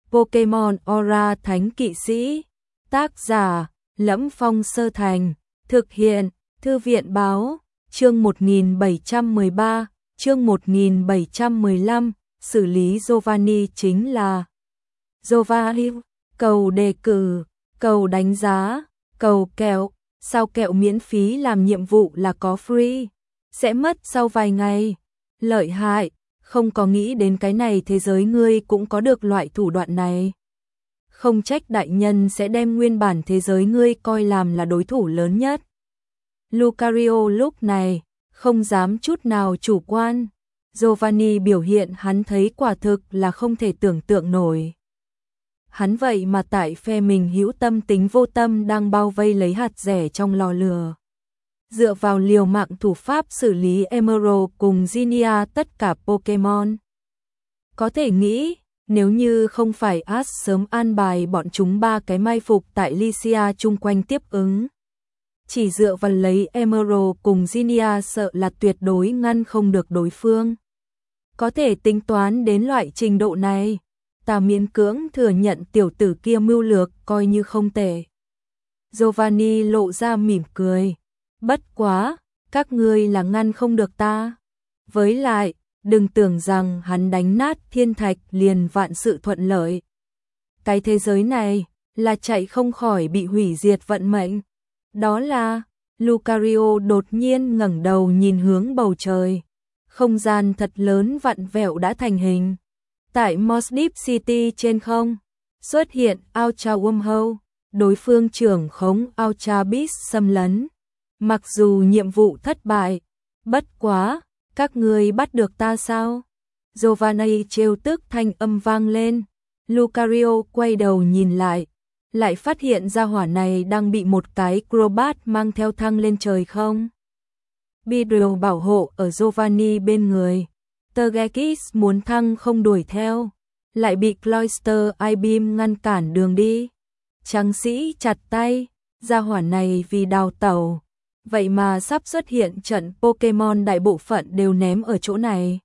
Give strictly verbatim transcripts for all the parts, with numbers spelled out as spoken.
Pokemon Aura Thánh Kỵ Sĩ. Tác giả: Lẫm Phong Sơ Thành. Thực hiện: Thư viện báo. Chương một nghìn bảy trăm mười ba, chương một nghìn bảy trăm mười lăm, xử lý Giovanni chính là Giovanni, cầu đề cử, cầu đánh giá, cầu kẹo, sao kẹo miễn phí làm nhiệm vụ là có free, sẽ mất sau vài ngày. Lợi hại, không có nghĩ đến cái này thế giới ngươi cũng có được loại thủ đoạn này. Không trách đại nhân sẽ đem nguyên bản thế giới ngươi coi làm là đối thủ lớn nhất. Lucario lúc này không dám chút nào chủ quan. Giovanni biểu hiện hắn thấy quả thực là không thể tưởng tượng nổi. Hắn vậy mà tại phe mình hữu tâm tính vô tâm đang bao vây lấy hạt rẻ trong lò lửa. Dựa vào liều mạng thủ pháp xử lý Emerald cùng Zinnia tất cả Pokemon. Có thể nghĩ, nếu như không phải Ash sớm an bài bọn chúng ba cái mai phục tại Lycia chung quanh tiếp ứng. Chỉ dựa vào lấy Emerald cùng Zinnia sợ là tuyệt đối ngăn không được đối phương. Có thể tính toán đến loại trình độ này, ta miễn cưỡng thừa nhận tiểu tử kia mưu lược coi như không tệ. Giovanni lộ ra mỉm cười. Bất quá, các ngươi là ngăn không được ta. Với lại, đừng tưởng rằng hắn đánh nát thiên thạch liền vạn sự thuận lợi. Cái thế giới này là chạy không khỏi bị hủy diệt vận mệnh. Đó là, Lucario đột nhiên ngẩng đầu nhìn hướng bầu trời. Không gian thật lớn vặn vẹo đã thành hình. Tại Moss Deep City trên không, xuất hiện Ultra Wormhole, đối phương trưởng khống Ultra Beast xâm lấn. Mặc dù nhiệm vụ thất bại, bất quá, các ngươi bắt được ta sao? Giovanni trêu tức thanh âm vang lên. Lucario quay đầu nhìn lại, lại phát hiện ra hỏa này đang bị một cái Crobat mang theo thăng lên trời không. Beedrill bảo hộ ở Giovanni bên người. Togekiss muốn thăng không đuổi theo, lại bị Cloyster I-Beam ngăn cản đường đi. Tráng sĩ chặt tay, ra hỏa này vì đào tẩu. Vậy mà sắp xuất hiện trận Pokemon đại bộ phận đều ném ở chỗ này.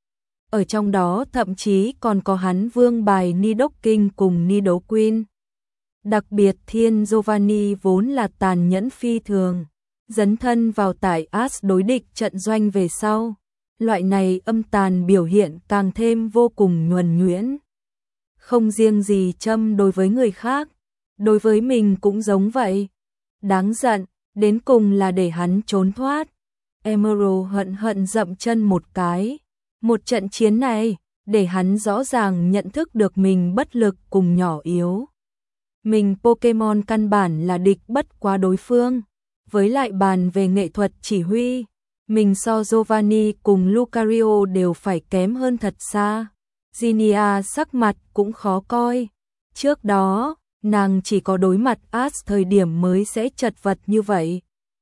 Ở trong đó thậm chí còn có hắn vương bài Nidoking cùng Nidoqueen. Đặc biệt Thiên Giovanni vốn là tàn nhẫn phi thường, dấn thân vào tại Ash đối địch trận doanh về sau. Loại này âm tàn biểu hiện càng thêm vô cùng nhuần nhuyễn. Không riêng gì châm đối với người khác, đối với mình cũng giống vậy. Đáng giận, đến cùng là để hắn trốn thoát. Emerald hận hận dậm chân một cái. Một trận chiến này, để hắn rõ ràng nhận thức được mình bất lực cùng nhỏ yếu. Mình Pokemon căn bản là địch bất quá đối phương. Với lại bàn về nghệ thuật chỉ huy, mình so Giovanni cùng Lucario đều phải kém hơn thật xa. Zinnia sắc mặt cũng khó coi. Trước đó, nàng chỉ có đối mặt Ash thời điểm mới sẽ chật vật như vậy.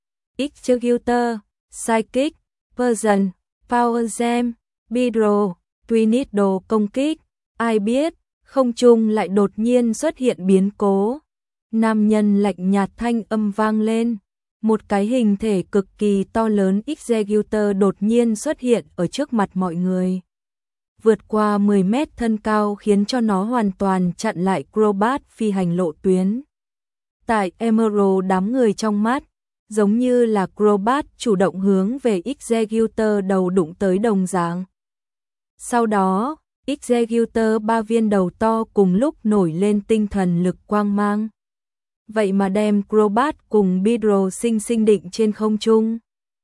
Executor, Psychic, Persian, Power Gem, Beedrill, Twinido công kích. Ai biết, không trung lại đột nhiên xuất hiện biến cố. Nam nhân lạnh nhạt thanh âm vang lên. Một cái hình thể cực kỳ to lớn Executor đột nhiên xuất hiện ở trước mặt mọi người. Vượt qua mười mét thân cao khiến cho nó hoàn toàn chặn lại Crobat phi hành lộ tuyến. Tại Emerald đám người trong mắt, giống như là Crobat chủ động hướng về Executor đầu đụng tới đồng dạng. Sau đó, Executor ba viên đầu to cùng lúc nổi lên tinh thần lực quang mang. Vậy mà đem Crobat cùng Beedrill sinh sinh định trên không trung.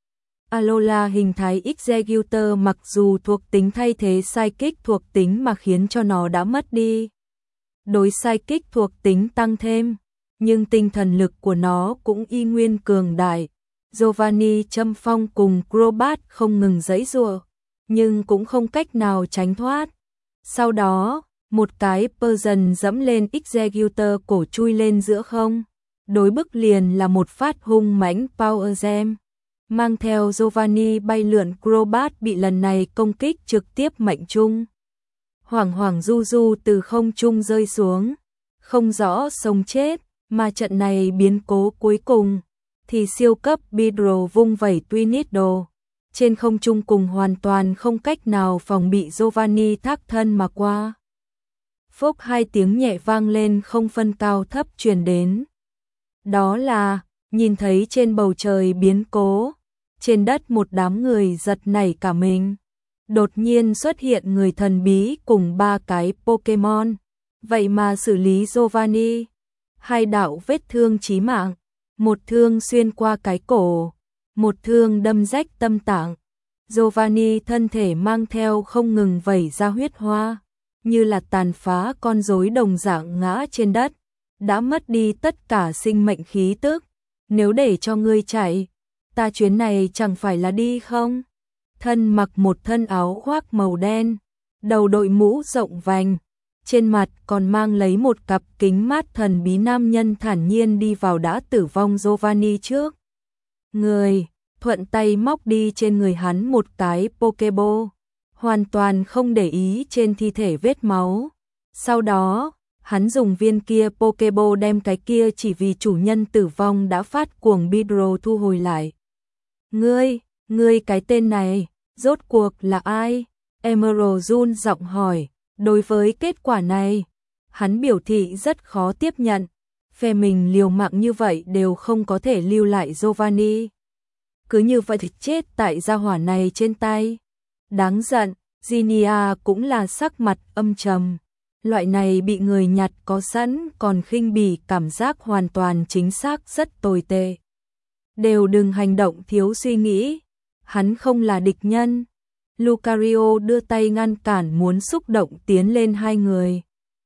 Alola hình thái Executor mặc dù thuộc tính thay thế Psychic thuộc tính mà khiến cho nó đã mất đi. Đối Psychic thuộc tính tăng thêm, nhưng tinh thần lực của nó cũng y nguyên cường đại. Giovanni châm phong cùng Crobat không ngừng giãy giụa, nhưng cũng không cách nào tránh thoát. Sau đó, một cái Persian dẫm lên Executor cổ chui lên giữa không. Đối bức liền là một phát hung mãnh Power Gem. Mang theo Giovanni bay lượn Crobat bị lần này công kích trực tiếp mệnh trung. Hoảng hoảng du du từ không trung rơi xuống. Không rõ sống chết, mà trận này biến cố cuối cùng. Thì siêu cấp Beedrill vung vẩy Twinido. Trên không trung cùng hoàn toàn không cách nào phòng bị Giovanni thác thân mà qua. Phốc hai tiếng nhẹ vang lên không phân cao thấp truyền đến. Đó là, nhìn thấy trên bầu trời biến cố, trên đất một đám người giật nảy cả mình. Đột nhiên xuất hiện người thần bí cùng ba cái Pokemon, vậy mà xử lý Giovanni. Hai đạo vết thương chí mạng, một thương xuyên qua cái cổ, một thương đâm rách tâm tạng. Giovanni thân thể mang theo không ngừng vẩy ra huyết hoa, như là tàn phá con rối đồng dạng ngã trên đất, đã mất đi tất cả sinh mệnh khí tức. Nếu để cho ngươi chạy, ta chuyến này chẳng phải là đi không? Thân mặc một thân áo khoác màu đen, đầu đội mũ rộng vành, trên mặt còn mang lấy một cặp kính mát thần bí nam nhân thản nhiên đi vào đã tử vong Giovanni trước. Người, thuận tay móc đi trên người hắn một cái Pokeball, hoàn toàn không để ý trên thi thể vết máu. Sau đó, hắn dùng viên kia Pokeball đem cái kia chỉ vì chủ nhân tử vong đã phát cuồng Bidro thu hồi lại. Ngươi, ngươi cái tên này, rốt cuộc là ai? Emerald run giọng hỏi. Đối với kết quả này, hắn biểu thị rất khó tiếp nhận. Phe mình liều mạng như vậy đều không có thể lưu lại Giovanni. Cứ như vậy thì chết tại gia hỏa này trên tay. Đáng giận, Ginia cũng là sắc mặt âm trầm. Loại này bị người nhặt có sẵn còn khinh bỉ cảm giác hoàn toàn chính xác rất tồi tệ. Đều đừng hành động thiếu suy nghĩ. Hắn không là địch nhân. Lucario đưa tay ngăn cản muốn xúc động tiến lên hai người.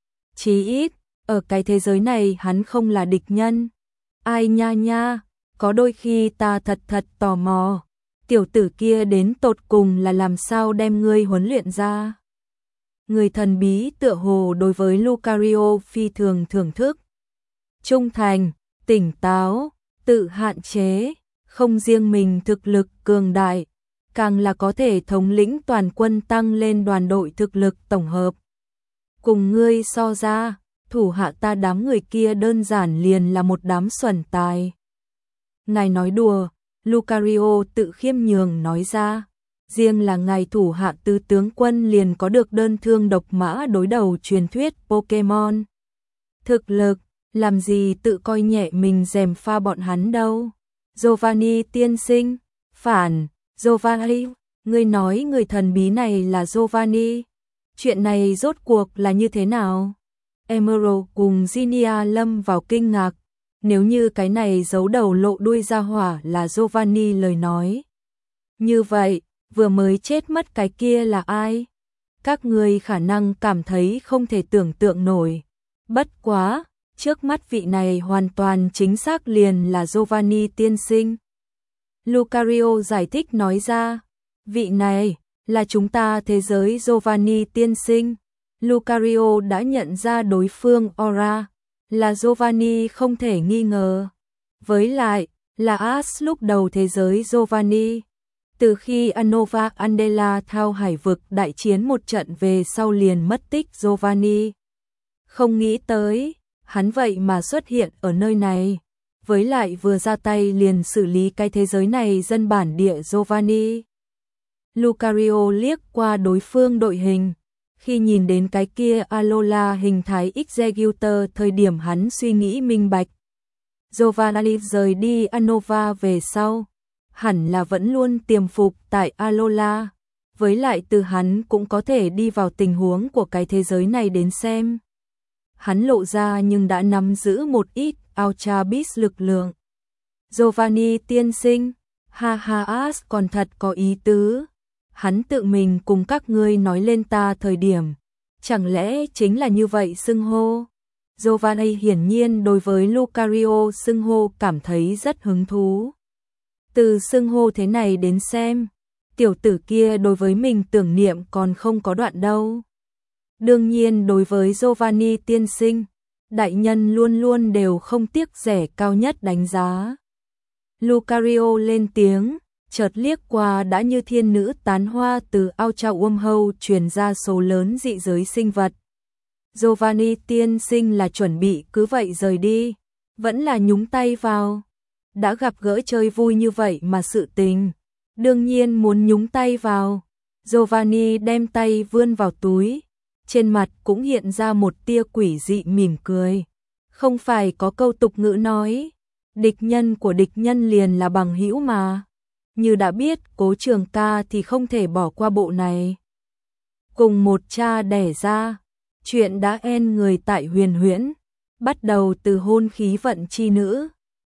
Chí ít, ở cái thế giới này hắn không là địch nhân. Ai nha nha, có đôi khi ta thật thật tò mò. Tiểu tử kia đến tột cùng là làm sao đem ngươi huấn luyện ra. Người thần bí tựa hồ đối với Lucario phi thường thưởng thức. Trung thành, tỉnh táo, tự hạn chế, không riêng mình thực lực cường đại, càng là có thể thống lĩnh toàn quân tăng lên đoàn đội thực lực tổng hợp. Cùng ngươi so ra, thủ hạ ta đám người kia đơn giản liền là một đám xuẩn tài. Ngài nói đùa, Lucario tự khiêm nhường nói ra. Riêng là ngài thủ hạ tứ tướng quân liền có được đơn thương độc mã đối đầu truyền thuyết Pokemon. Thực lực, làm gì tự coi nhẹ mình dèm pha bọn hắn đâu. Giovanni tiên sinh, phản, Giovanni, ngươi nói người thần bí này là Giovanni. Chuyện này rốt cuộc là như thế nào? Emerald cùng Ginia lâm vào kinh ngạc. Nếu như cái này giấu đầu lộ đuôi ra hỏa là Giovanni lời nói. Như vậy, vừa mới chết mất cái kia là ai? Các người khả năng cảm thấy không thể tưởng tượng nổi. Bất quá, trước mắt vị này hoàn toàn chính xác liền là Giovanni tiên sinh. Lucario giải thích nói ra, vị này là chúng ta thế giới Giovanni tiên sinh. Lucario đã nhận ra đối phương aura, là Giovanni không thể nghi ngờ. Với lại, là As lúc đầu thế giới Giovanni. Từ khi Anova Andela thao hải vực đại chiến một trận về sau liền mất tích Giovanni. Không nghĩ tới, hắn vậy mà xuất hiện ở nơi này. Với lại vừa ra tay liền xử lý cái thế giới này dân bản địa Giovanni. Lucario liếc qua đối phương đội hình. Khi nhìn đến cái kia Alola hình thái Executor thời điểm hắn suy nghĩ minh bạch. Giovanni rời đi Anova về sau. Hẳn là vẫn luôn tiềm phục tại Alola. Với lại từ hắn cũng có thể đi vào tình huống của cái thế giới này đến xem. Hắn lộ ra nhưng đã nắm giữ một ít Ultra Beast lực lượng. Giovanni tiên sinh, ha ha As còn thật có ý tứ. Hắn tự mình cùng các ngươi nói lên ta thời điểm. Chẳng lẽ chính là như vậy xưng hô? Giovanni hiển nhiên đối với Lucario xưng hô cảm thấy rất hứng thú. Từ xưng hô thế này đến xem, tiểu tử kia đối với mình tưởng niệm còn không có đoạn đâu. Đương nhiên đối với Giovanni tiên sinh, đại nhân luôn luôn đều không tiếc rẻ cao nhất đánh giá. Lucario lên tiếng, chợt liếc qua đã như thiên nữ tán hoa từ Ultra Wormhole truyền ra số lớn dị giới sinh vật. Giovanni tiên sinh là chuẩn bị cứ vậy rời đi, vẫn là nhúng tay vào. Đã gặp gỡ chơi vui như vậy mà sự tình, đương nhiên muốn nhúng tay vào. Giovanni đem tay vươn vào túi, trên mặt cũng hiện ra một tia quỷ dị mỉm cười. Không phải có câu tục ngữ nói, địch nhân của địch nhân liền là bằng hữu mà. Như đã biết Cố Trường Ca thì không thể bỏ qua bộ này. Cùng một cha đẻ ra, chuyện đã en người tại Huyền Huyễn, bắt đầu từ hôn khí vận chi nữ,